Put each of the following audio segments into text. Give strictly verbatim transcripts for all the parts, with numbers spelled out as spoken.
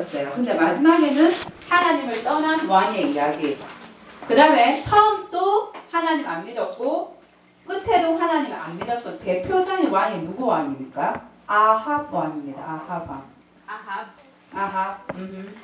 믿었어요. 근데 마지막에는 하나님을 떠난 왕의 이야기. 그 다음에 처음 또 하나님 안 믿었고 끝에도 하나님 안 믿었던 대표적인 왕이 누구 왕입니까? 아합 왕입니다. 아합 왕. 아합. 아합. 음.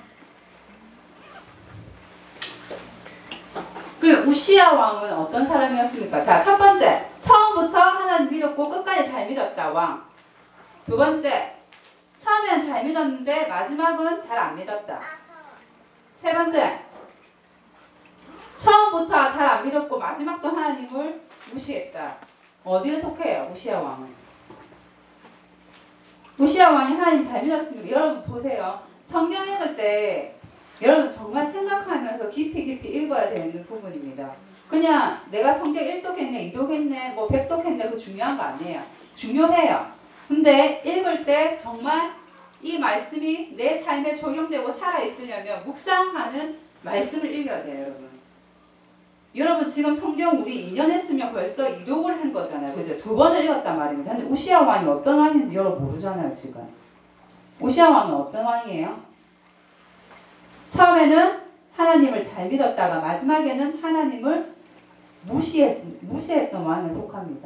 그럼 우시야 왕은 어떤 사람이었습니까? 자, 첫 번째, 처음부터 하나님 믿었고 끝까지 잘 믿었다 왕. 두 번째, 처음에는 잘 믿었는데 마지막은 잘 안 믿었다. 세 번째, 처음부터 잘 안 믿었고 마지막도 하나님을 무시했다. 어디에 속해요? 우시야 왕은. 우시야 왕이 하나님 잘 믿었습니까? 여러분 보세요. 성경 읽을 때 여러분 정말 생각하면서 깊이 깊이 읽어야 되는 부분입니다. 그냥 내가 성경 일 독했네, 이 독했네, 뭐 백 독했네, 그거 중요한 거 아니에요. 중요해요. 근데 읽을 때 정말 이 말씀이 내 삶에 적용되고 살아있으려면 묵상하는 말씀을 읽어야 돼요, 여러분. 여러분 지금 성경 우리 이 년 했으면 벌써 이독을 한 거잖아요. 그죠? 두 번을 읽었단 말입니다. 근데 우시야 왕이 어떤 왕인지 여러분 모르잖아요, 지금. 우시야 왕은 어떤 왕이에요? 처음에는 하나님을 잘 믿었다가 마지막에는 하나님을 무시했, 무시했던 왕에 속합니다.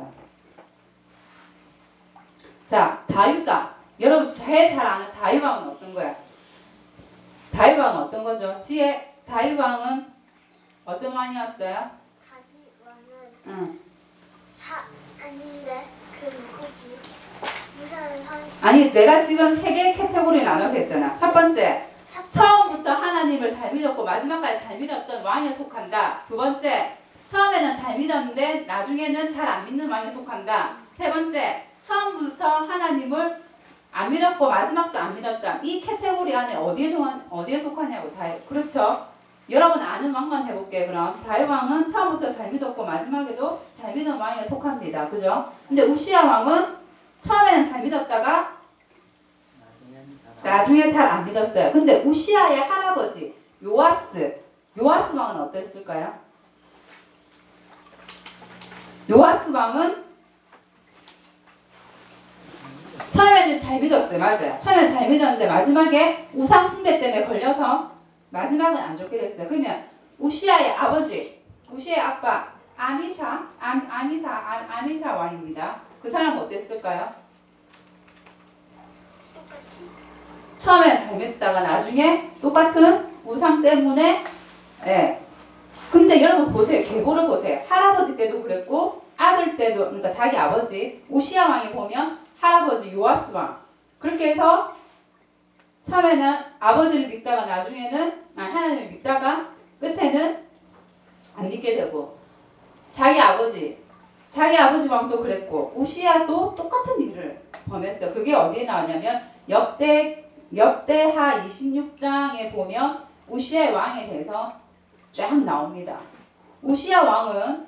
자, 다윗왕. 여러분 제일 잘 아는 다윗왕은 어떤 거야? 다윗왕은 어떤 거죠? 지혜, 다윗왕은 어떤 왕이었어요? 다윗왕은 응. 사 아닌데 그 누구지? 무슨 선수? 아니 내가 지금 세 개의 카테고리 나눠서 했잖아. 첫 번째, 처음부터 하나님을 잘 믿었고 마지막까지 잘 믿었던 왕에 속한다. 두 번째, 처음에는 잘 믿었는데 나중에는 잘 안 믿는 왕에 속한다. 세 번째, 처음부터 하나님을 안 믿었고 마지막도 안 믿었다. 이 카테고리 안에 어디에, 어디에 속하냐고. 다윗. 그렇죠? 여러분 아는 왕만 해볼게요. 그럼 다윗 왕은 처음부터 잘 믿었고 마지막에도 잘 믿는 왕에 속합니다. 그죠? 근데 우시야 왕은 처음에는 잘 믿었다가 나중에 잘 안 믿었어요. 근데 우시야의 할아버지 요아스, 요아스 왕은 어땠을까요? 요아스 왕은 처음에는 잘 믿었어요. 맞아요. 처음에는 잘 믿었는데 마지막에 우상 숭배 때문에 걸려서 마지막은 안 좋게 됐어요. 그러면 우시야의 아버지, 우시야의 아빠 아미샤, 아, 아미사, 아, 아미샤 왕입니다. 그 사람은 어땠을까요? 똑같이 처음에 잘 믿다가 나중에 똑같은 우상 때문에 예. 근데 여러분 보세요. 계보를 보세요. 할아버지 때도 그랬고 아들 때도 그러니까 자기 아버지 우시야 왕이 보면 할아버지 요아스 왕 그렇게 해서 처음에는 아버지를 믿다가 나중에는 아, 하나님을 믿다가 끝에는 안 믿게 되고 자기 아버지 자기 아버지 왕도 그랬고 우시야도 똑같은 일을 범했어요. 그게 어디에 나왔냐면 역대 역대하 이십육 장에 보면 우시야 왕에 대해서 쫙 나옵니다. 우시야 왕은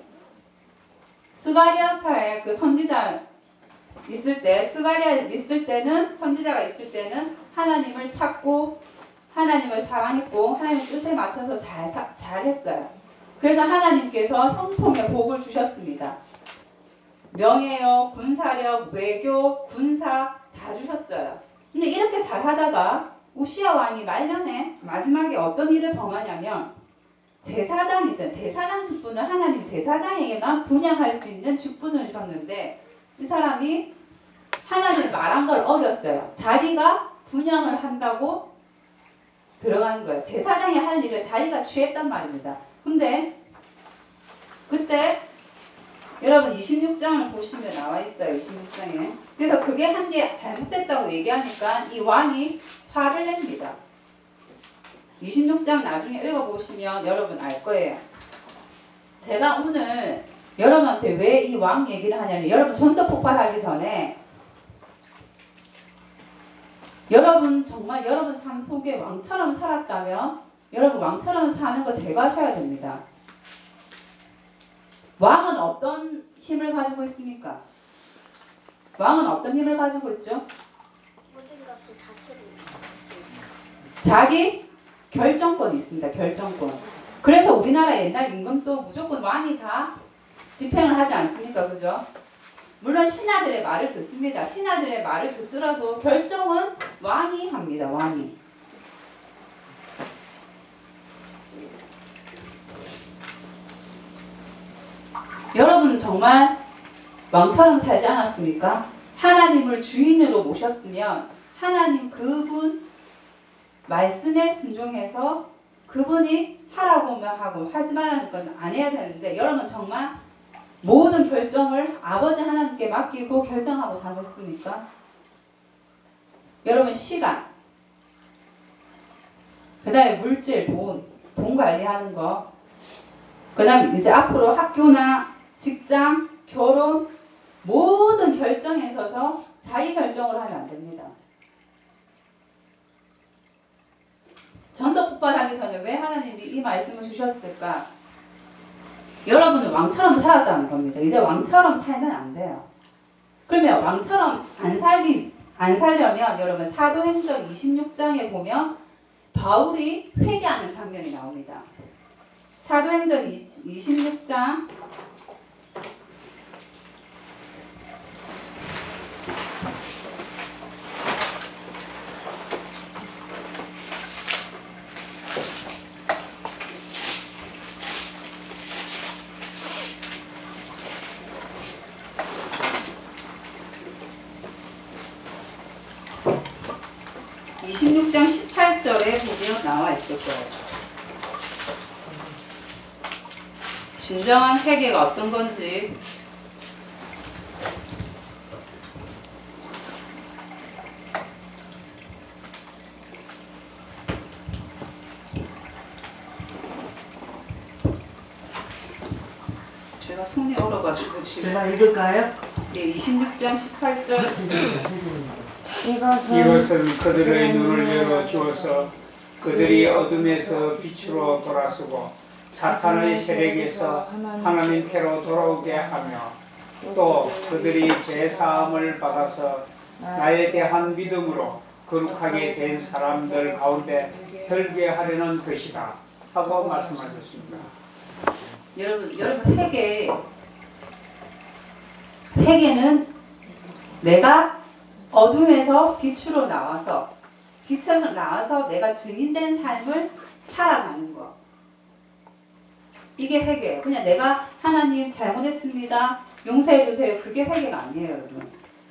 스가랴사의 그 선지자 있을 때 스가랴 있을 때는 선지자가 있을 때는 하나님을 찾고 하나님을 사랑했고 하나님의 뜻에 맞춰서 잘 잘했어요. 그래서 하나님께서 형통의 복을 주셨습니다. 명예력, 군사력, 외교, 군사 다 주셨어요. 근데 이렇게 잘하다가 우시야 왕이 말년에 마지막에 어떤 일을 범하냐면 제사장이죠. 제사장 직분을 하나님 제사장에게만 분양할 수 있는 직분을 주셨는데 이 사람이 하나님 말한 걸 어겼어요. 자기가 분양을 한다고 들어가는 거예요. 제사장이 할 일을 자기가 취했단 말입니다. 근데 그때 여러분 이십육 장을 보시면 나와 있어요. 이십육 장에. 그래서 그게 한 게 잘못됐다고 얘기하니까 이 왕이 화를 냅니다. 이십육 장 나중에 읽어보시면 여러분 알 거예요. 제가 오늘 여러분한테 왜 이 왕 얘기를 하냐면 여러분 전도 폭발하기 전에 여러분 정말 여러분 삶 속에 왕처럼 살았다면 여러분 왕처럼 사는 거 제거하셔야 됩니다. 왕은 어떤 힘을 가지고 있습니까? 왕은 어떤 힘을 가지고 있죠? 모든 것을 다스리고 있으니까. 자기 결정권이 있습니다. 결정권. 그래서 우리나라 옛날 임금도 무조건 왕이 다 집행을 하지 않습니까? 그죠? 물론 신하들의 말을 듣습니다. 신하들의 말을 듣더라도 결정은 왕이 합니다. 왕이. 여러분 정말 왕처럼 살지 않았습니까? 하나님을 주인으로 모셨으면 하나님 그분 말씀에 순종해서 그분이 하라고만 하고 하지 말라는 건 안 해야 되는데 여러분 정말 모든 결정을 아버지 하나님께 맡기고 결정하고 사셨습니까? 여러분 시간, 그 다음에 물질, 돈, 돈 관리하는 거, 그 다음에 이제 앞으로 학교나 직장, 결혼 모든 결정에 있어서 자기 결정을 하면 안 됩니다. 전도 폭발하기 전에 왜 하나님이 이 말씀을 주셨을까? 여러분은 왕처럼 살았다는 겁니다. 이제 왕처럼 살면 안 돼요. 그러면 왕처럼 안 살기 안 살려면 여러분 사도행전 이십육 장에 보면 바울이 회개하는 장면이 나옵니다. 사도행전 이십육 장 이십육 장 십팔 절에 보면 나와 있을 거예요. 진정한 회개가 어떤 건지. 제가 손이 얼어가지고 지금. 제가 읽을까요? 네, 이십육 장 십팔 절. 이것은, 이것은 그들의 눈을 열어 주어서 그들이 어둠에서 빛으로 돌아서고 사탄의 세력에서 하나님께로 돌아오게 하며 또 그들이 제사함을 받아서 나에 대한 믿음으로 거룩하게 된 사람들 가운데 들게 하려는 것이다 하고 말씀하셨습니다. 여러분, 여러분 회개 회개는 내가 어둠에서 빛으로 나와서 빛에서 나와서 내가 증인된 삶을 살아가는 거. 이게 회개예요. 그냥 내가 하나님 잘못했습니다. 용서해 주세요. 그게 회개가 아니에요, 여러분.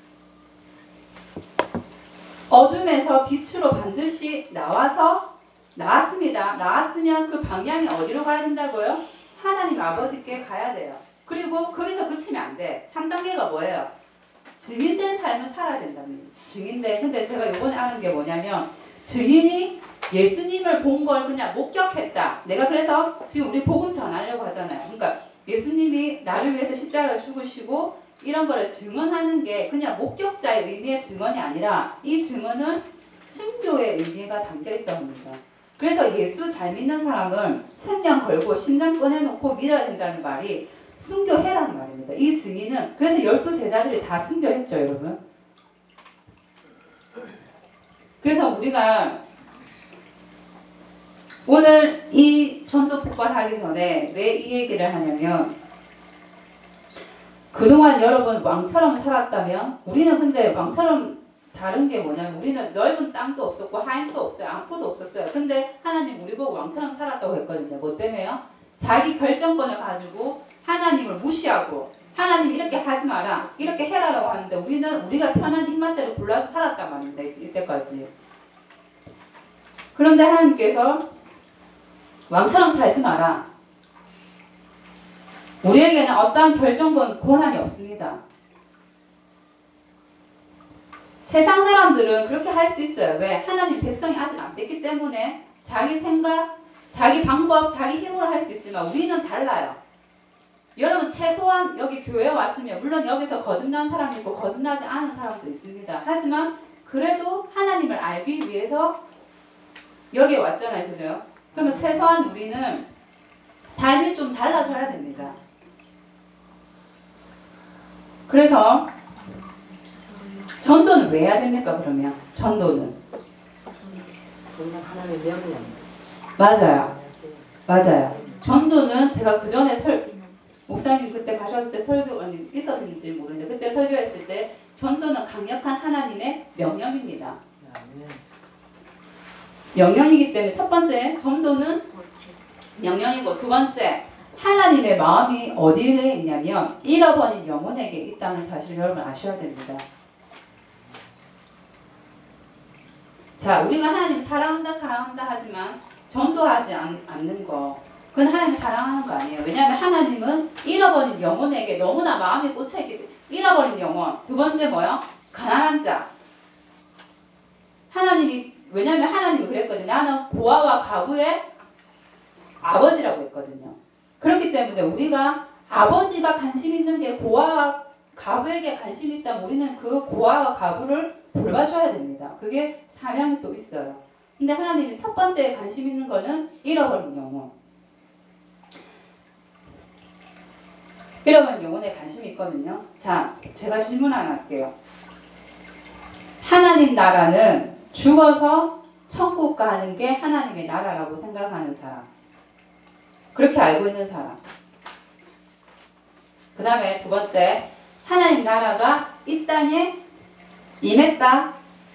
어둠에서 빛으로 반드시 나와서 나왔습니다. 나왔으면 그 방향이 어디로 가야 된다고요? 하나님 아버지께 가야 돼요. 그리고 거기서 그치면 안 돼. 삼 단계가 뭐예요? 증인된 삶을 살아야 된답니다. 증인된. 근데 제가 이번에 아는 게 뭐냐면 증인이 예수님을 본 걸 그냥 목격했다. 내가 그래서 지금 우리 복음 전하려고 하잖아요. 그러니까 예수님이 나를 위해서 십자가에 죽으시고 이런 거를 증언하는 게 그냥 목격자의 의미의 증언이 아니라 이 증언은 순교의 의미가 담겨 있다고 합니다. 그래서 예수 잘 믿는 사람은 생명 걸고 심장 꺼내놓고 믿어야 된다는 말이 순교해라는 말입니다. 이 증인은 그래서 열두 제자들이 다 순교했죠, 여러분. 그래서 우리가 오늘 이 전도 폭발하기 전에 왜 이 얘기를 하냐면 그동안 여러분 왕처럼 살았다면 우리는 근데 왕처럼 다른 게 뭐냐면 우리는 넓은 땅도 없었고 하임도 없어요. 아무것도 없었어요. 근데 하나님 우리 보고 왕처럼 살았다고 했거든요. 뭐 때문에요? 자기 결정권을 가지고 하나님을 무시하고 하나님 이렇게 하지 마라 이렇게 해라라고 하는데 우리는 우리가 편한 입맛대로 골라서 살았단 말인데 이때까지. 그런데 하나님께서 왕처럼 살지 마라. 우리에게는 어떠한 결정권 권한이 없습니다. 세상 사람들은 그렇게 할 수 있어요. 왜? 하나님 백성이 아직 안 됐기 때문에 자기 생각, 자기 방법, 자기 힘으로 할 수 있지만 우리는 달라요. 여러분 최소한 여기 교회에 왔으면 물론 여기서 거듭난 사람이 있고 거듭나지 않은 사람도 있습니다. 하지만 그래도 하나님을 알기 위해서 여기에 왔잖아요. 그죠? 그러면 최소한 우리는 삶이 좀 달라져야 됩니다. 그래서 전도는 왜 해야 됩니까? 그러면 전도는 하나님의 명령. 맞아요. 맞아요. 전도는 제가 그 전에 설 목사님 그때 가셨을 때 설교 아니 있었는지 모르는데 그때 설교했을 때 전도는 강력한 하나님의 명령입니다. 명령이기 때문에 첫 번째 전도는 명령이고 두 번째 하나님의 마음이 어디에 있냐면 잃어버린 영혼에게 있다는 사실을 여러분 아셔야 됩니다. 자, 우리가 하나님 사랑한다 사랑한다 하지만 전도하지 않, 않는 거, 그건 하나님 사랑하는 거 아니에요. 왜냐하면 하나님은 잃어버린 영혼에게 너무나 마음이 꽂혀있기 때문에. 잃어버린 영혼. 두 번째 뭐요? 가난한 자. 하나님이, 왜냐하면 하나님이 그랬거든요. 나는 고아와 가부의 아버지라고 했거든요. 그렇기 때문에 우리가 아버지가 관심 있는 게 고아와 가부에게 관심이 있다면 우리는 그 고아와 가부를 돌봐줘야 됩니다. 그게 사명이 또 있어요. 근데 하나님이 첫 번째 관심 있는 거는 잃어버린 영혼. 잃어버린 영혼에 관심이 있거든요. 자, 제가 질문 하나 할게요. 하나님 나라는 죽어서 천국 가는 게 하나님의 나라라고 생각하는 사람. 그렇게 알고 있는 사람. 그 다음에 두 번째, 하나님 나라가 이 땅에 임했다.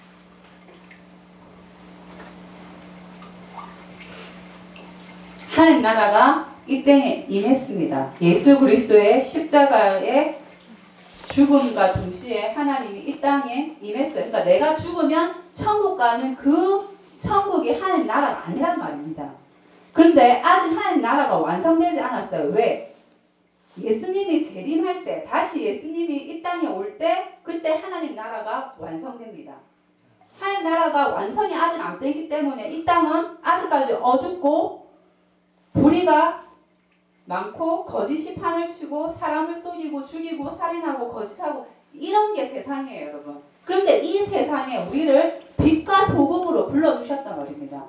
하나님 나라가 이 땅에 임했습니다. 예수 그리스도의 십자가의 죽음과 동시에 하나님이 이 땅에 임했어요. 그러니까 내가 죽으면 천국 가는 그 천국이 하나님 나라가 아니란 말입니다. 그런데 아직 하나님 나라가 완성되지 않았어요. 왜? 예수님이 재림할 때, 다시 예수님이 이 땅에 올 때, 그때 하나님 나라가 완성됩니다. 하나님 나라가 완성이 아직 안 되기 때문에 이 땅은 아직까지 어둡고 불의가 많고 거짓이 판을 치고 사람을 속이고 죽이고 살인하고 거짓하고 이런 게 세상이에요, 여러분. 그런데 이 세상에 우리를 빛과 소금으로 불러주셨단 말입니다.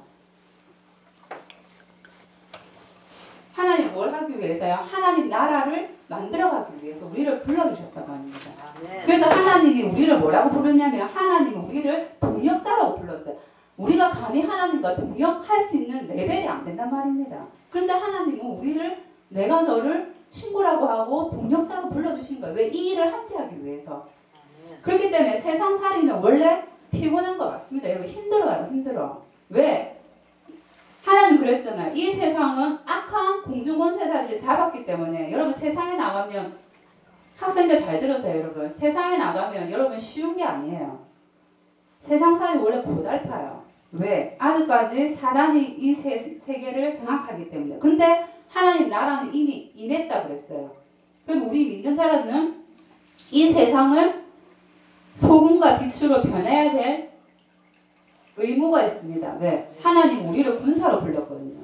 하나님 뭘 하기 위해서요? 하나님 나라를 만들어가기 위해서 우리를 불러주셨단 말입니다. 그래서 하나님이 우리를 뭐라고 부르냐면 하나님은 우리를 동역자라고 불렀어요. 우리가 감히 하나님과 동역할 수 있는 레벨이 안 된단 말입니다. 그런데 하나님은 우리를 내가 너를 친구라고 하고 동역자로 불러주신 거예요. 왜? 이 일을 함께 하기 위해서. 그렇기 때문에 세상 살이는 원래 피곤한 거 맞습니다. 여러분 힘들어요. 힘들어. 왜? 하나님 그랬잖아요. 이 세상은 악한 공중권세자들이 잡았기 때문에 여러분 세상에 나가면 학생들 잘 들으세요. 여러분 세상에 나가면 여러분 쉬운 게 아니에요. 세상 살이 원래 고달파요. 왜? 아직까지 사단이 이 세, 세계를 장악하기 때문에. 근데 하나님 나라는 이미 임했다 그랬어요. 그럼 우리 믿는 자라는 이 세상을 소금과 빛으로 변해야 될 의무가 있습니다. 왜? 하나님 우리를 군사로 불렀거든요.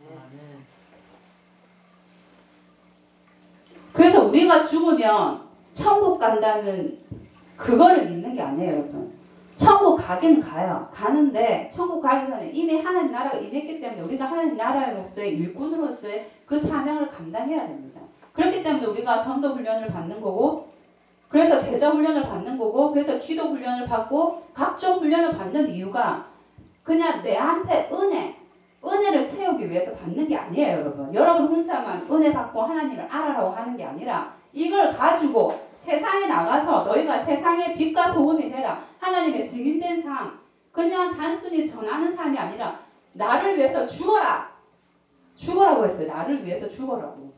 그래서 우리가 죽으면 천국 간다는 그거를 믿는 게 아니에요, 여러분. 천국 가긴 가요. 가는데 천국 가기 전에 이미 하나님 나라가 임했기 때문에 우리가 하나님 나라로서의 일꾼으로서의 그 사명을 감당해야 됩니다. 그렇기 때문에 우리가 전도 훈련을 받는 거고, 그래서 제자 훈련을 받는 거고, 그래서 기도 훈련을 받고 각종 훈련을 받는 이유가 그냥 내한테 은혜, 은혜를 채우기 위해서 받는 게 아니에요, 여러분. 여러분 혼자만 은혜 받고 하나님을 알아라고 하는 게 아니라 이걸 가지고 세상에 나가서 너희가 세상의 빛과 소금이 되라. 하나님의 증인된 삶. 그냥 단순히 전하는 삶이 아니라 나를 위해서 죽어라. 죽어라고 했어요. 나를 위해서 죽어라고.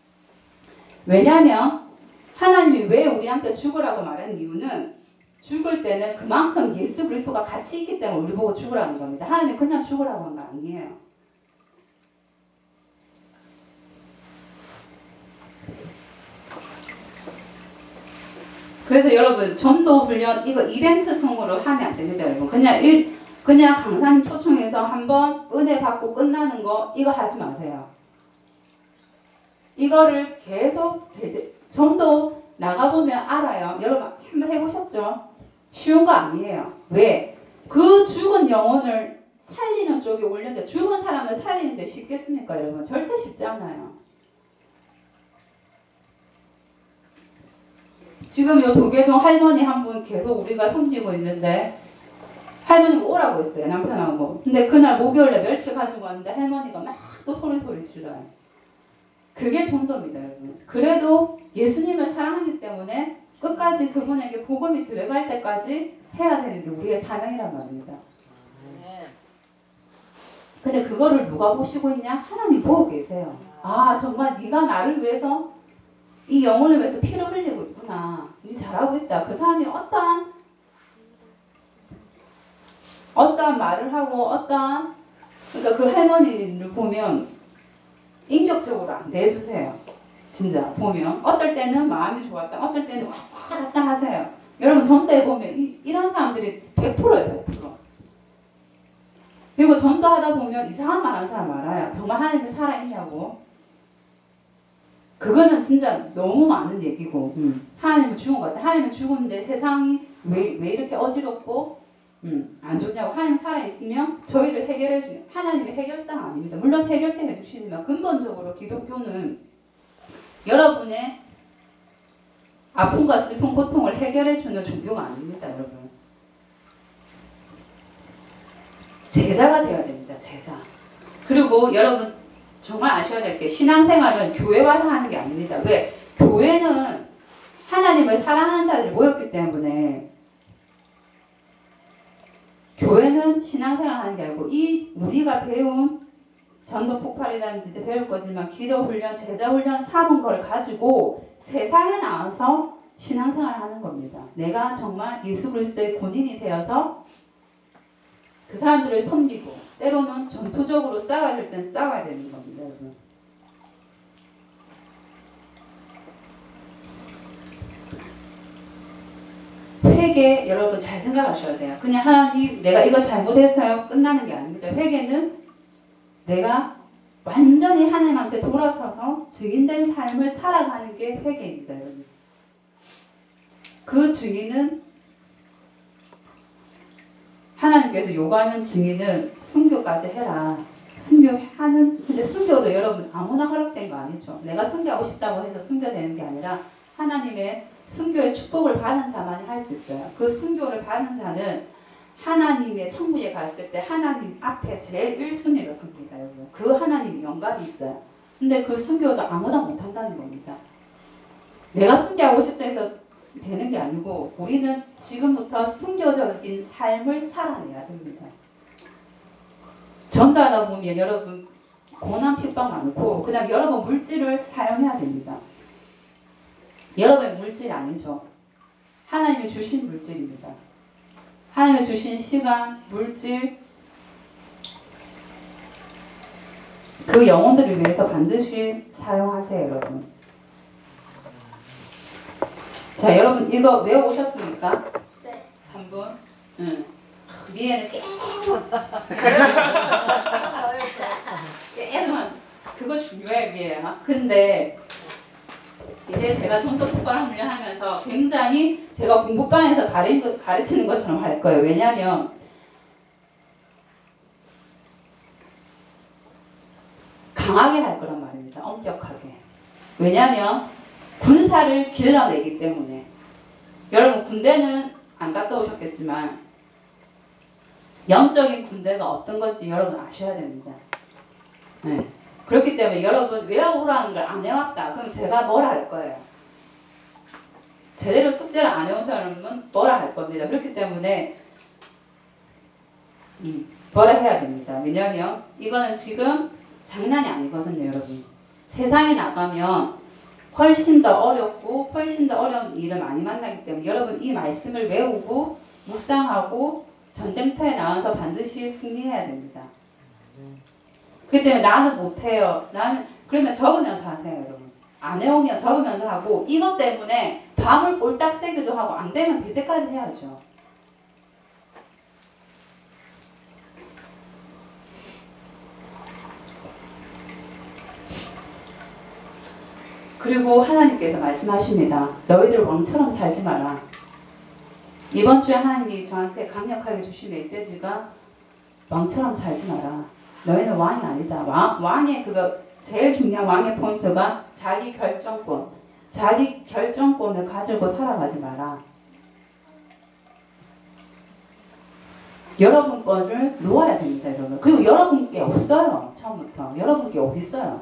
왜냐하면 하나님이 왜 우리한테 죽으라고 말한 이유는 죽을 때는 그만큼 예수 그리스도가 같이 있기 때문에 우리 보고 죽으라는 겁니다. 하나님이 그냥 죽으라고 한 거 아니에요. 그래서 여러분 전도 훈련 이거 이벤트성으로 하면 안 됩니다, 여러분. 그냥 일 그냥 강사님 초청해서 한번 은혜 받고 끝나는 거 이거 하지 마세요. 이거를 계속 전도 나가보면 알아요. 여러분 한번 해보셨죠? 쉬운 거 아니에요. 왜? 그 죽은 영혼을 살리는 쪽에 올렸는데 죽은 사람을 살리는데 쉽겠습니까, 여러분? 절대 쉽지 않아요. 지금 요 도계동 할머니 한 분 계속 우리가 섬기고 있는데 할머니가 오라고 했어요, 남편하고. 근데 그날 목요일에 멸치 가지고 왔는데 할머니가 막 또 소리 소리 질러요. 그게 전도입니다, 여러분. 그래도 예수님을 사랑하기 때문에 끝까지 그분에게 복음이 들어갈 때까지 해야 되는 게 우리의 사명이란 말입니다. 근데 그거를 누가 보시고 있냐? 하나님 보고 계세요. 아 정말 네가 나를 위해서 이 영혼을 위해서 피를 흘리고 있구나. 네 잘하고 있다. 그 사람이 어떠한 어떠한 말을 하고 어떠한 그러니까 그 할머니를 보면 인격적으로 안 대해주세요. 진짜 보면 어떨 때는 마음이 좋았다. 어떨 때는 왔다 갔다 하세요. 여러분 전도에 보면 이, 이런 사람들이 백 퍼센트예요. 백 퍼센트. 그리고 전도하다 보면 이상한 말 하는 사람 많아요. 정말 하나님이 살아있냐고. 그거는 진짜 너무 많은 얘기고 음. 하나님은 죽은 것 같아. 하나님은 죽었는데 세상이 왜, 왜 이렇게 어지럽고 음, 안 좋냐고. 하나님 살아있으면 저희를 해결해 주는 하나님의 해결사가 아닙니다. 물론 해결대 해주시지만 근본적으로 기독교는 여러분의 아픔과 슬픔, 고통을 해결해 주는 종교가 아닙니다. 여러분. 제자가 되어야 됩니다. 제자. 그리고 여러분 정말 아셔야 될 게 신앙생활은 교회 와서 하는 게 아닙니다. 왜? 교회는 하나님을 사랑하는 자들이 모였기 때문에 교회는 신앙생활 하는 게 아니고 이 우리가 배운 전도 폭발이라는 이제 배울 거지만 기도 훈련, 제자 훈련, 사본 걸 가지고 세상에 나와서 신앙생활을 하는 겁니다. 내가 정말 예수 그리스도의 본인이 되어서 그 사람들을 섬기고 때로는 전투적으로 싸워야 될 땐 싸워야 되는 겁니다. 여러분. 회개 여러분 잘 생각하셔야 돼요. 그냥 하나님 내가 이거 잘못했어요 끝나는 게 아닙니다. 회개는 내가 완전히 하나님한테 돌아서서 증인된 삶을 살아가는 게 회개입니다. 여러분. 그 증인은 하나님께서 요구하는 증인은 순교까지 해라. 순교하는 근데 순교도 여러분 아무나 허락된 거 아니죠. 내가 순교하고 싶다고 해서 순교되는 게 아니라 하나님의 순교의 축복을 받은 자만이 할 수 있어요. 그 순교를 받은 자는 하나님의 천국에 갔을 때 하나님 앞에 제일 일 순위로 섭니다. 여러분. 그 하나님이 영광이 있어요. 근데 그 순교도 아무나 못한다는 겁니다. 내가 순교하고 싶다 해서 되는 게 아니고 우리는 지금부터 순교적인 삶을 살아내야 됩니다. 전도하다 보면 여러분 고난 핍박 많고 그 다음 여러분 물질을 사용해야 됩니다. 여러분의 물질이 아니죠. 하나님이 주신 물질입니다. 하나님이 주신 시간, 물질 그 영혼들을 위해서 반드시 사용하세요. 여러분. 자 여러분 이거 외워오셨습니까? 네. 삼 분? 응. 미애는 계속 계속 그거 중요해 미애야. 근데 이제 제가 전도 폭발 훈련하면서 굉장히 제가 공부방에서 가르치는 것처럼 할 거예요. 왜냐하면 강하게 할 거란 말입니다. 엄격하게. 왜냐하면 군사를 길러내기 때문에. 여러분 군대는 안 갔다 오셨겠지만 영적인 군대가 어떤 건지 여러분 아셔야 됩니다. 네. 그렇기 때문에 여러분 외워오라는 걸 안 해왔다. 그럼 제가 뭐라 할 거예요? 제대로 숙제를 안 해온 사람은 뭐라 할 겁니다. 그렇기 때문에 음, 뭐라 해야 됩니다. 왜냐하면 이거는 지금 장난이 아니거든요. 여러분. 세상에 나가면 훨씬 더 어렵고 훨씬 더 어려운 일을 많이 만나기 때문에 여러분 이 말씀을 외우고 묵상하고 전쟁터에 나와서 반드시 승리해야 됩니다. 그렇기 때문에 나는 못해요. 나는 그러면 적으면서 하세요. 여러분. 안 해오면 적으면서 하고 이것 때문에 밤을 꼴딱 새기도 하고 안 되면 될 때까지 해야죠. 그리고 하나님께서 말씀하십니다. 너희들 왕처럼 살지 마라. 이번 주에 하나님이 저한테 강력하게 주신 메시지가 왕처럼 살지 마라. 너희는 왕이 아니다. 왕, 왕의 그거 제일 중요한 왕의 포인트가 자기 결정권. 자기 결정권을 가지고 살아가지 마라. 여러분 거를 놓아야 됩니다. 여러분. 그리고 여러분께 없어요. 처음부터. 여러분께 어디 있어요?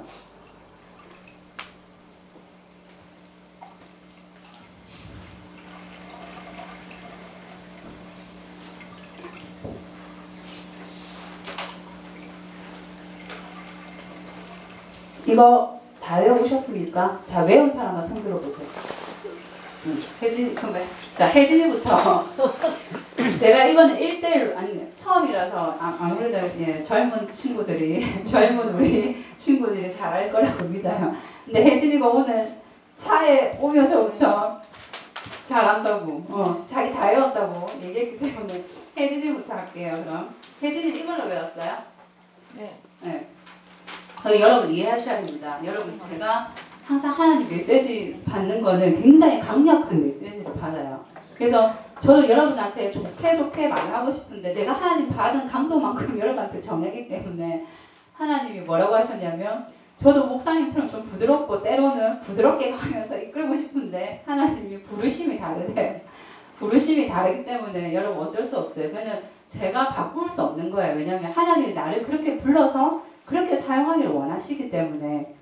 이거 다 외워보셨습니까? 다 외운 사람만 손 들어보세요. 응. 혜진, 그러면 자 혜진이부터. 제가 이거는 일 대일 아니 처음이라서 아, 아무래도 예, 젊은 친구들이 젊은 우리 친구들이 잘할 거라고 믿어요. 근데 혜진이가 오늘 차에 오면서부터 잘한다고, 어, 자기 다 외웠다고 얘기했기 때문에 혜진이부터 할게요. 그럼 혜진이 이걸로 외웠어요? 네. 네. 그 여러분 이해하셔야 됩니다. 여러분 제가 항상 하나님 메시지 받는 거는 굉장히 강력한 메시지를 받아요. 그래서 저도 여러분한테 좋게 좋게 말하고 싶은데 내가 하나님 받은 강도만큼 여러분한테 전하기 때문에 하나님이 뭐라고 하셨냐면 저도 목사님처럼 좀 부드럽고 때로는 부드럽게 가면서 이끌고 싶은데 하나님이 부르심이 다르대요. 부르심이 다르기 때문에 여러분 어쩔 수 없어요. 그냥 제가 바꿀 수 없는 거예요. 왜냐하면 하나님이 나를 그렇게 불러서 그렇게 사용하기를 원하시기 때문에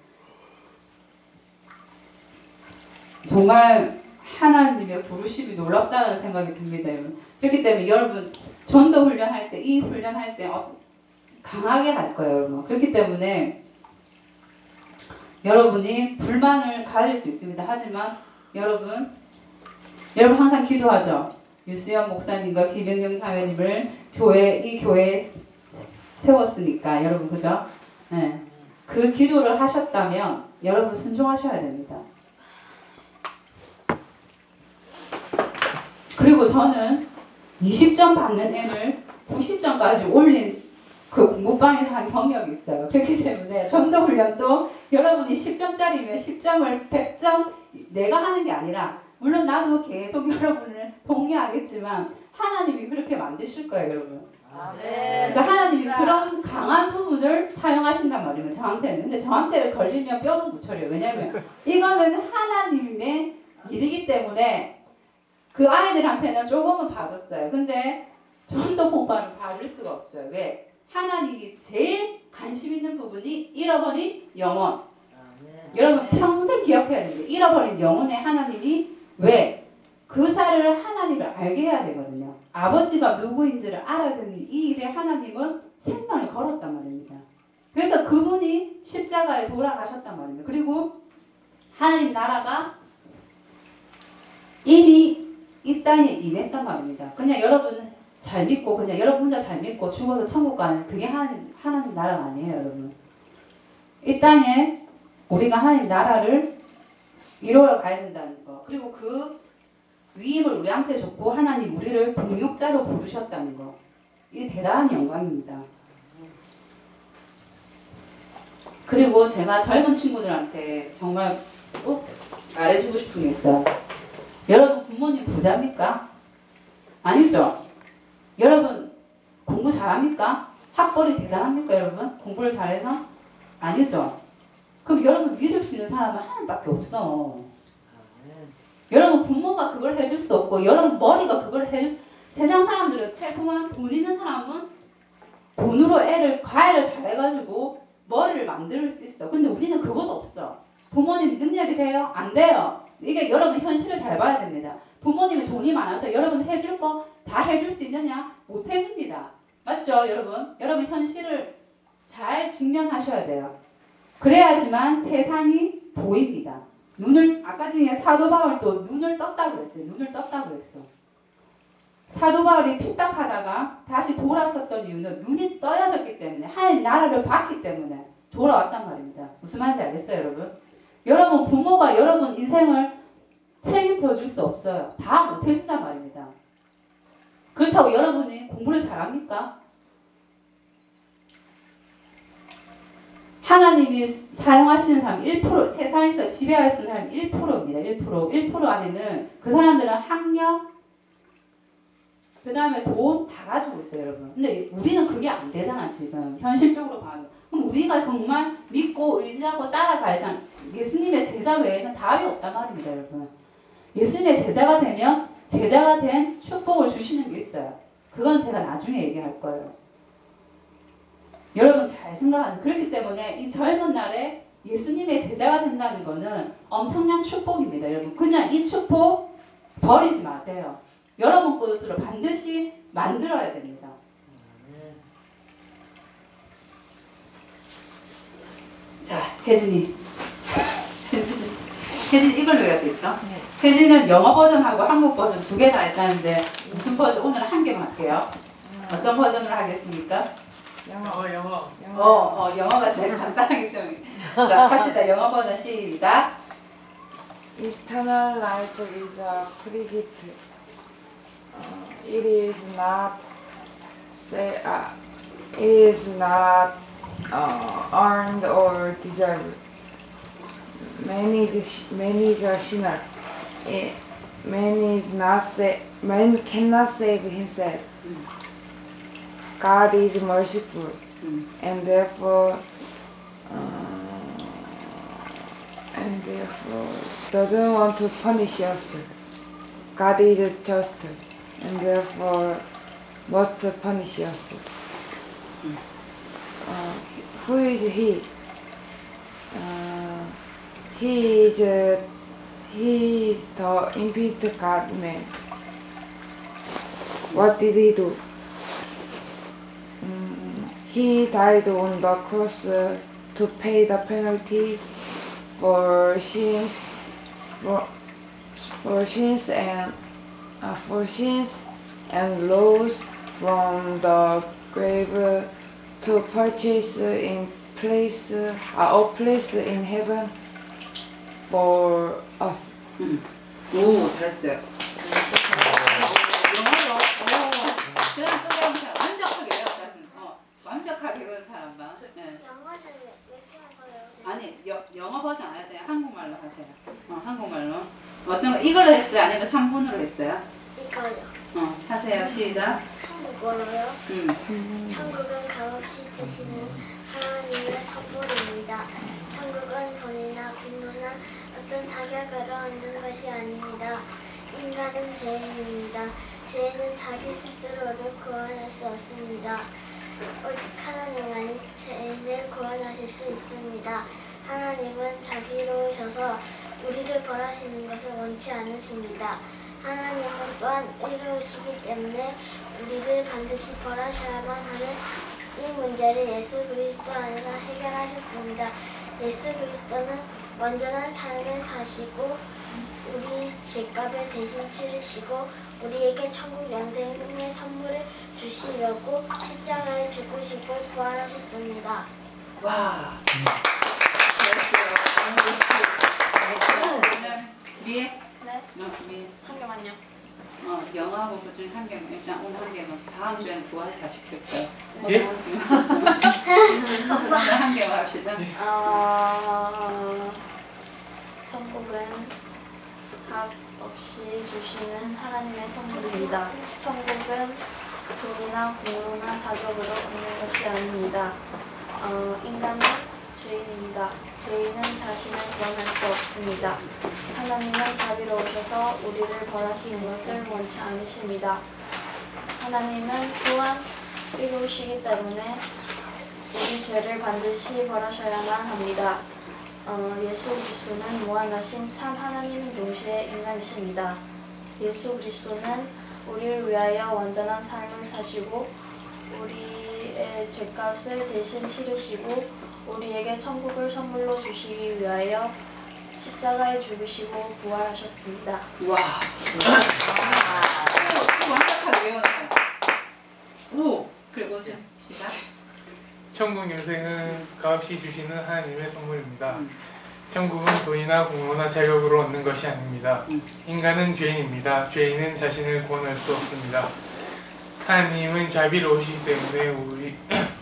정말 하나님의 부르심이 놀랍다는 생각이 듭니다. 그렇기 때문에 여러분 전도 훈련할 때 이 훈련할 때 강하게 할 거예요. 여러분. 그렇기 때문에 여러분이 불만을 가질 수 있습니다. 하지만 여러분 여러분 항상 기도하죠. 유수연 목사님과 김영영 사회님을 교회 이 교회에 세웠으니까 여러분 그죠? 네. 그 기도를 하셨다면 여러분 순종하셔야 됩니다. 그리고 저는 이십 점 받는 M을 구십 점까지 올린 그 공부방에서 한 경험이 있어요. 그렇기 때문에 전도 훈련도 여러분이 십 점짜리면 십 점을 백 점 내가 하는 게 아니라 물론 나도 계속 여러분을 독려하겠지만 하나님이 그렇게 만드실 거예요, 여러분. 네. 그러니까 하나님이 그런 강한 부분을 사용하신단 말이에요. 저한테는. 근데 저한테 걸리면 뼈도 못 처려요. 왜냐하면 이거는 하나님의 일이기 때문에 그 아이들한테는 조금은 봐줬어요. 근데 전도 공부는 봐줄 수가 없어요. 왜? 하나님이 제일 관심 있는 부분이 잃어버린 영혼. 여러분 평생 기억해야 됩니다. 잃어버린 영혼의 하나님이 왜? 그 사를 하나님을 알게 해야 되거든요. 아버지가 누구인지를 알아듣는 이 일에 하나님은 생명을 걸었단 말입니다. 그래서 그분이 십자가에 돌아가셨단 말입니다. 그리고 하나님 나라가 이미 이 땅에 임했단 말입니다. 그냥 여러분 잘 믿고 그냥 여러분 혼자 잘 믿고 죽어서 천국 가는 그게 하나님, 하나님 나라가 아니에요, 여러분. 이 땅에 우리가 하나님 나라를 이루어 가야 된다는 거. 그리고 그 위임을 우리한테 줬고 하나님 우리를 동역자로 부르셨다는 거. 이게 대단한 영광입니다. 그리고 제가 젊은 친구들한테 정말 꼭 말해주고 싶은 게 있어요. 여러분 부모님 부자입니까? 아니죠? 여러분 공부 잘합니까? 학벌이 대단합니까 여러분? 공부를 잘해서? 아니죠? 그럼 여러분 믿을 수 있는 사람은 하나님밖에 없어. 여러분 부모가 그걸 해줄 수 없고 여러분 머리가 그걸 해줄 수 세상 사람들은 최소한 돈 있는 사람은 돈으로 애를 과외를 잘해가지고 머리를 만들 수 있어. 근데 우리는 그것도 없어. 부모님이 능력이 돼요? 안 돼요. 이게 여러분 현실을 잘 봐야 됩니다. 부모님이 돈이 많아서 여러분 해줄 거 다 해줄 수 있느냐? 못 해줍니다. 맞죠 여러분? 여러분 현실을 잘 직면하셔야 돼요. 그래야지만 세상이 보입니다. 눈을 아까 전에 사도 바울도 눈을 떴다고 했어요. 눈을 떴다고 했어. 사도 바울이 핍박하다가 다시 돌아섰던 이유는 눈이 떠야졌기 때문에 하나님 나라를 봤기 때문에 돌아왔단 말입니다. 무슨 말인지 알겠어요 여러분? 여러분 부모가 여러분 인생을 책임져 줄 수 없어요. 다 못 해준단 말입니다. 그렇다고 여러분이 공부를 잘합니까? 하나님이 사용하시는 사람 일 퍼센트, 세상에서 지배할 수 있는 사람 일 퍼센트입니다. 일 퍼센트. 일 퍼센트 안에는 그 사람들은 학력, 그 다음에 돈 다 가지고 있어요, 여러분. 근데 우리는 그게 안 되잖아, 지금. 현실적으로 봐도. 그럼 우리가 정말 믿고 의지하고 따라갈 사람, 예수님의 제자 외에는 답이 없단 말입니다, 여러분. 예수님의 제자가 되면 제자가 된 축복을 주시는 게 있어요. 그건 제가 나중에 얘기할 거예요. 여러분 잘 생각하는 그렇기 때문에 이 젊은 날에 예수님의 제자가 된다는 거는 엄청난 축복입니다. 여러분 그냥 이 축복 버리지 마세요. 여러분 것으로 반드시 만들어야 됩니다. 자 혜진이. 혜진이. 혜진 이걸로 외웠겠죠? 네. 혜진은 영어 버전하고 한국 버전 두 개 다 했다는데 무슨 버전? 오늘 한 개만 할게요. 어떤 버전으로 하겠습니까? 영어. 어, 영어. 어, 영어. 어 영어가 제일 간단하기 때문에. 자, 갑시다. 영어 버전 시작. Eternal life is a free gift. Uh, it is not say, uh, it is not uh, earned or deserved. Man is man is a sinner. Eh, Man is not sa- man cannot save himself. God is merciful, 음. and therefore uh, and therefore doesn't want to punish us. God is just, and therefore must punish us. Uh, who is he? Uh, he is uh, he is the infinite God man. What did he do? Mm, he died on the cross uh, to pay the penalty for sins, for, for sins and uh, for sins and rose from the grave uh, to purchase uh, in place uh, a place in heaven for us. 음. 오, 잘했어요. 영어로, 오, 그냥 또 배운 사람, 완벽하게 외웠다. 어, 완벽하게 외운 사람 봐. 네. 영어는 몇 개만 더 외우세요. 아니, 여, 영어 버전 안 해도 돼요. 한국말로 하세요. 어, 한국말로. 어떤 거, 이걸로 했어요? 아니면 삼 분으로 했어요? 이거요. 어, 하세요. 시작. 한국어로요. 음. 천국은 값없이 주시는 하나님의 선물입니다. 천국은 돈이나 분노나 어떤 자격으로 얻는 것이 아닙니다. 인간은 죄인입니다. 죄인은 자기 스스로를 구원할 수 없습니다. 오직 하나님만이 죄인을 구원하실 수 있습니다. 하나님은 자비로우셔서 우리를 벌하시는 것을 원치 않으십니다. 하나님은 또한 의로우시기 때문에 우리를 반드시 벌하셔야만 하는 이 문제를 예수 그리스도 안에서 해결하셨습니다. 예수 그리스도는 완전한 삶을 사시고 우리 죄값을 대신 치르시고 우리에게 천국 영생의 선물을 주시려고 십자가에 죽으시고 부활하셨습니다. 와. 잘했어요. 잘했어요. 그러면 미애? 네, 어, 미애. 한 개만요. 어, 영어하고 그 중에 한 개만. 일단 오늘 한 개만. 다음 주에는 두 가지 다 시킬 거예요. 예? 오늘 한 개만 합시다. 어, 천국은 값 없이 주시는 하나님의 선물입니다. 천국은 돈이나 공로나 자격으로 얻는 것이 아닙니다. 어, 인간은 죄인입니다. 죄인은 자신을 구원할 수 없습니다. 하나님은 자비로우셔서 우리를 벌하시는 것을 원치 않으십니다. 하나님은 또한 의로우시기 때문에 우리 죄를 반드시 벌하셔야만 합니다. 어, 예수 그리스도는 무한하신 참 하나님인 동시에 인간이십니다. 예수 그리스도는 우리를 위하여 완전한 삶을 사시고 우리의 죄값을 대신 치르시고 우리에게 천국을 선물로 주시기 위하여 십자가에 죽으시고 부활하셨습니다. 와. 오, 완벽하게 외웠어. 오, 그리고 좀 시작. 천국 영생은 값없이 주시는 하나님의 선물입니다. 음. 천국은 돈이나 공로나 자격으로 얻는 것이 아닙니다. 음. 인간은 죄인입니다. 죄인은 자신을 구원할 수 없습니다. 하나님은 자비로우시기 때문에 우리,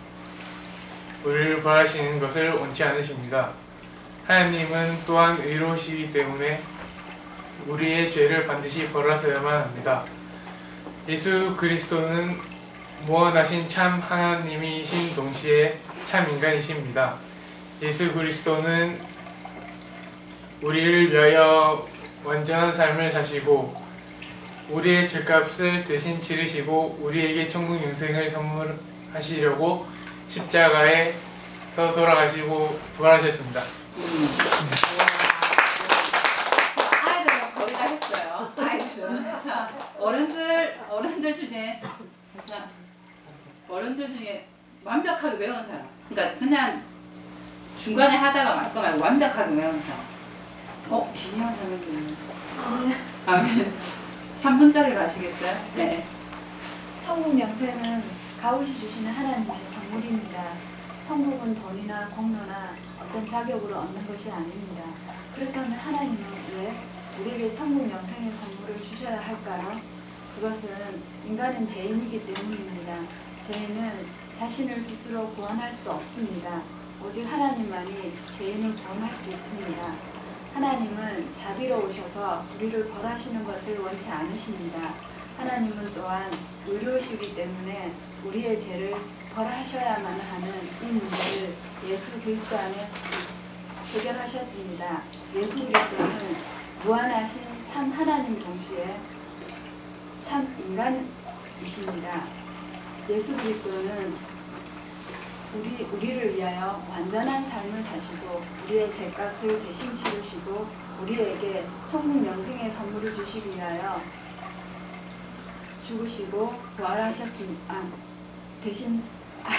우리를 벌하시는 것을 원치 않으십니다. 하나님은 또한 의로우시기 때문에 우리의 죄를 반드시 벌하셔야만 합니다. 예수 그리스도는 무한하신 참 하나님이신 동시에 참 인간이십니다. 예수 그리스도는 우리를 위하여 완전한 삶을 사시고 우리의 죄값을 대신 치르시고 우리에게 천국 영생을 선물하시려고 십자가에서 돌아가시고 부활하셨습니다. 음. 아이들은 거의 다 했어요. 아이들은. 자, 어른들, 어른들 중에, 자, 어른들 중에 완벽하게 외운 사람. 그러니까 그냥 중간에 하다가 말 거 말고 완벽하게 외우면서. 어? 비밀한 사람도 있네. 아멘. 삼 분짜리로 하시겠어요? 네. 천국 영생은 값없이 주시는 하나님의 선물입니다. 천국은 돈이나 공로나 어떤 자격으로 얻는 것이 아닙니다. 그렇다면 하나님은 왜 우리에게 천국 영생의 선물을 주셔야 할까요? 그것은 인간은 죄인이기 때문입니다. 죄인은 자신을 스스로 구원할 수 없습니다. 오직 하나님만이 죄인을 구원할 수 있습니다. 하나님은 자비로우셔서 우리를 벌하시는 것을 원치 않으십니다. 하나님은 또한 의로우시기 때문에 우리의 죄를 벌하셔야만 하는 이 문제를 예수 그리스도 안에 해결하셨습니다. 예수 그리스도는 무한하신 참 하나님 동시에 참 인간이십니다. 예수 그리스도는 우리, 우리를 위하여 완전한 삶을 사시고 우리의 죄값을 대신 치르시고 우리에게 천국 영생의 선물을 주시기 위하여 죽으시고 부활하셨습니다. 아, 대신 아,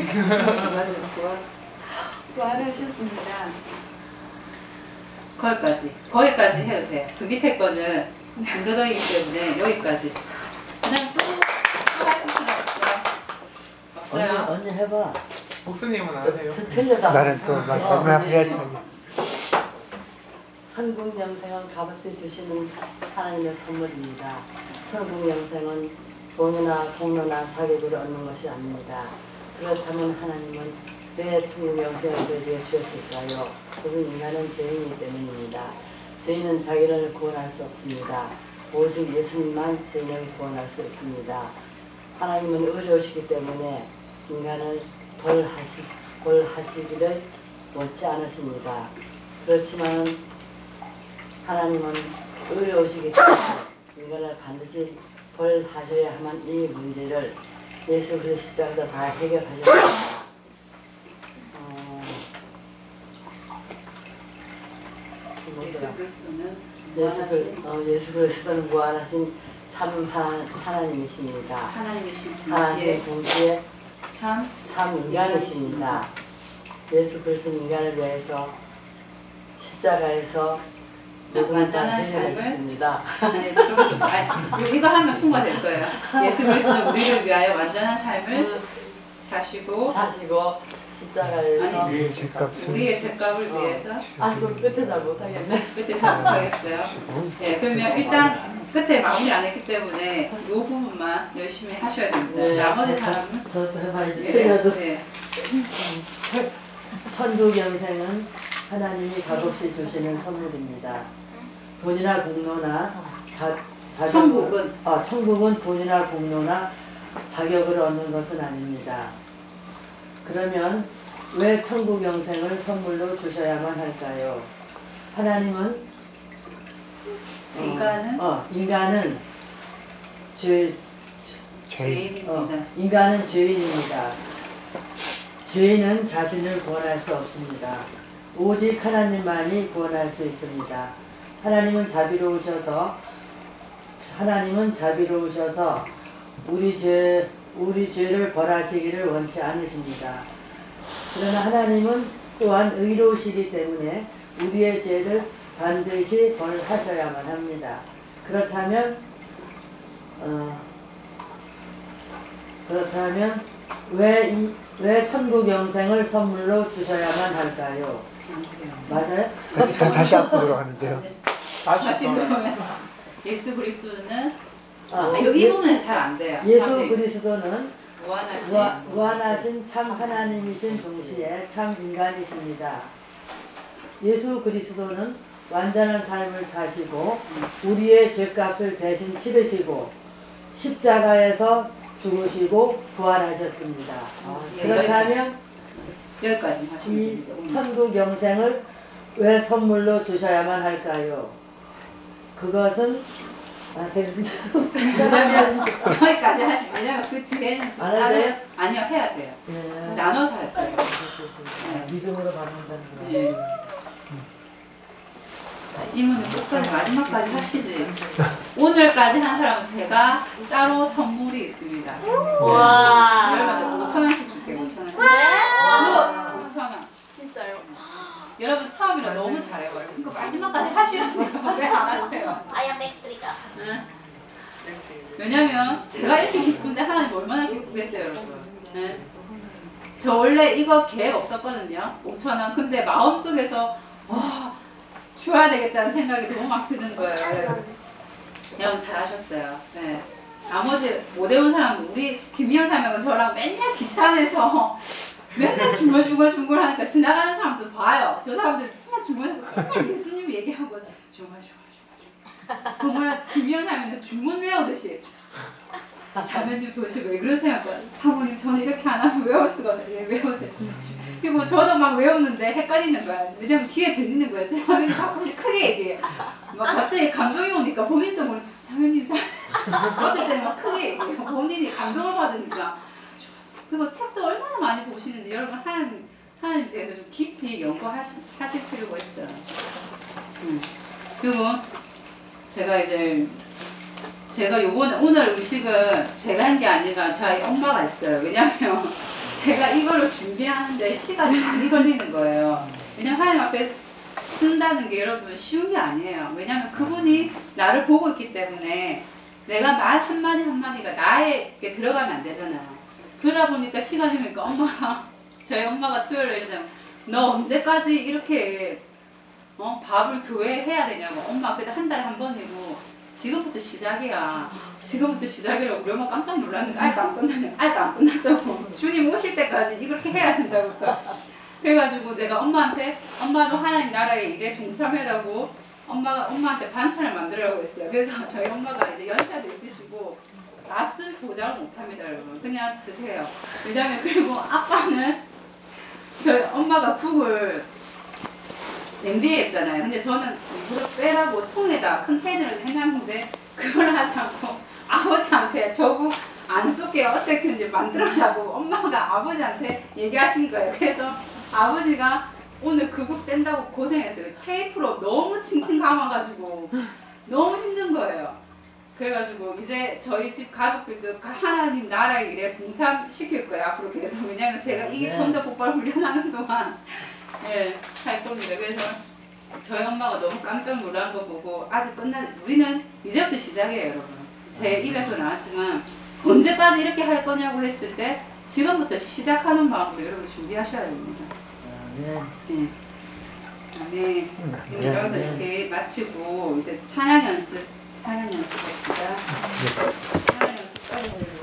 부활하셨습니다. 거기까지. 거기까지 해도 돼. 그 밑에 거는 군더더기이기 때문에 여기까지. 그냥 또 하실 수 없어요? 언니, 없어요? 언니 해봐. 목사님은 안 하세요? 트- 틀려다. 나는 또 막 마지막 네. 리얼타임. 천국 영생은 값없이 주시는 하나님의 선물입니다. 천국 영생은 돈이나 공로나 자격으로 얻는 것이 아닙니다. 그렇다면 하나님은 왜 천국 영생을 저희에게 주었을까요? 그것은 인간은 죄인이기 때문입니다. 죄인은 자기를 구원할 수 없습니다. 오직 예수님만 죄인을 구원할 수 있습니다. 하나님은 의로우시기 때문에 인간을 벌하시, 벌하시기를 원치 않으십니다. 그렇지만 하나님은 의로우시기 때문에 인간을 반드시 벌하셔야만 이 문제를 예수 그리스도에서 다 해결하셨습니다. 어, 예수 그리스도는 예수, 그, 어, 예수 그리스도는 무한하신 참 하나, 하나님이십니다. 하나님이신 하나님 동시에 동시에 참 참 인간이십니다. 예수 그리스도 인간을 위해서 십자가에서 모든 완전한 걸 해결하셨습니다. 네, 좀, 아니, 이거 하면 통과될 거예요. 예수 그리스도는 우리를 위하여 완전한 삶을 사시고 사시고 십자가에서 아니, 우리의 죄값을 우리의 죄값을 어. 위해서 아 그럼 끝에 잘 못하겠네. 그때 선택하겠어요. 네, 그러면 일단 끝에 마무리 안 했기 때문에 이 부분만 열심히 하셔야 됩니다. 네. 나머지 사람은 저도 해봐야지. 네, 틀려도 네. 천국 영생은 하나님이 값없이 주시는 선물입니다. 돈이나 공로나 자, 자격, 천국은 아, 천국은 돈이나 공로나 자격을 얻는 것은 아닙니다. 그러면 왜 천국 영생을 선물로 주셔야만 할까요? 하나님은 어, 인간은 어, 인간은 죄, 죄인. 어, 죄인입니다. 인간은 죄인입니다. 죄인은 자신을 구원할 수 없습니다. 오직 하나님만이 구원할 수 있습니다. 하나님은 자비로우셔서 하나님은 자비로우셔서 우리 죄 우리 죄를 벌하시기를 원치 않으십니다. 그러나 하나님은 또한 의로우시기 때문에 우리의 죄를 반드시 벌하셔야만 합니다. 그렇다면 어, 그렇다면 왜, 이, 왜 천국 영생을 선물로 주셔야만 할까요? 맞아요? 다, 다시 앞으로 들어가는데요. 다시 다시 또 보면 예수 그리스도는 아, 아, 여기 부분은 잘 안 돼요. 예수 갑자기 그리스도는 무한하신 무하- 무한하신 참 하나님이신 동시에 참 인간이십니다. 예수 그리스도는 완전한 삶을 사시고 우리의 죄값을 대신 치르시고 십자가에서 죽으시고 부활하셨습니다. 예, 그렇다면 여기까지 하시면 이 됩니다. 오늘. 천국 영생을 왜 선물로 주셔야만 할까요? 그것은 아, 왜냐면 거기까지 하시면 왜냐면 그 뒤에는 또 안 해도 다른- 돼요? 아니요 해야 돼요. 네. 나눠서 할 거예요. 네, 믿음으로 받는다는 거. 네. 이분은 끝까지 마지막까지 하시지. 오늘까지 한 사람은 제가 따로 선물이 있습니다. 와. 열받아 오천 원씩 줄게 오천 원. 네. 오천 원. 진짜요? 너무 잘해요. 그거 마지막까지 하시라니까 왜 안 하세요? I am extra. 응? 왜냐면 제가 이렇게 기쁜데 하나님 얼마나 기쁘겠어요, 여러분. 네? 저 원래 이거 계획 없었거든요. 오천 원. 근데 마음속에서 와 줘야 되겠다는 생각이 너무 막 드는 거예요. 여러분 잘하셨어요. 네. 나머지 못 외운 사람은 우리 김희영 사명은 저랑 맨날 기차 안에서 맨날 중얼중얼중얼 하니까 지나가는 사람들 봐요. 저 사람들 맨날 중얼하고 맨날 예수님 얘기하고 중얼중얼중얼 정말 김희영 사명은 주문 외우듯이 자매님 도대체 왜 그러세요? 사모님 저는 이렇게 안 하면 외울 수가 없는데 왜 외우세요? 그리고 저도 막 외우는데 헷갈리는 거야. 왜냐면 귀에 들리는 거야. 자매님 가끔씩 크게 얘기해. 막 갑자기 감동이 오니까 본인도 모르 자매님 자 어떨 때는 막 크게 얘기해요. 본인이 감동을 받으니까. 그리고 책도 얼마나 많이 보시는데 여러분 하나님, 하나님 대해서 좀 깊이 연구하실 필요가 있어요. 음. 그리고 제가 이제 제가 요번에 오늘 음식은 제가 한 게 아니라 저희 엄마가 했어요. 왜냐면 제가 이거를 준비하는데 시간이 많이 걸리는 거예요. 왜냐면 하나님 앞에 쓴다는 게 여러분 쉬운 게 아니에요. 왜냐면 그분이 나를 보고 있기 때문에 내가 말 한마디 한마디가 나에게 들어가면 안 되잖아요. 그러다 보니까 시간이 되니까 엄마가 저희 엄마가 토요일에 이러잖아요. 너 언제까지 이렇게 어? 밥을 교회에 해야 되냐고. 엄마 그래도 한 달에 한 번이고 지금부터 시작이야. 지금부터 시작이라고 우리 엄마 깜짝 놀랐는데 아직도 안 끝나냐. 아직도 안 끝났다고. 주님 오실 때까지 이렇게 해야 된다고. 그래가지고 내가 엄마한테 엄마도 하나님 나라의 일에 동참해라고 엄마가 엄마한테 반찬을 만들라고 했어요. 그래서 저희 엄마가 이제 연세도 있으시고 맛을 보장을 못합니다, 여러분. 그냥 드세요. 왜냐면 그리고 아빠는 저희 엄마가 국을 냄비에 했잖아요. 근데 저는 물을 빼라고 통에다 컨테이너를 해놨는데 그걸 하지 않고 아버지한테 저국 안 쏟게 어떻게든지 만들어라고 엄마가 아버지한테 얘기하신 거예요. 그래서 아버지가 오늘 그 국 뗀다고 고생했어요. 테이프로 너무 칭칭 감아가지고 너무 힘든 거예요. 그래가지고 이제 저희 집 가족들도 하나님 나라의 일에 동참시킬 거예요. 앞으로 계속. 왜냐면 제가 이게 전도 폭발 훈련하는 동안 예, 할 겁니다. 그래서 저희 엄마가 너무 깜짝 놀란 거 보고 아직 끝나 우리는 이제부터 시작이에요, 여러분. 제 입에서 나왔지만 언제까지 이렇게 할 거냐고 했을 때 지금부터 시작하는 마음으로 여러분 준비하셔야 됩니다. 네. 네. 네. 여기서 이렇게 마치고 이제 찬양 연습, 찬양 연습합시다. 찬양 연습 빨리.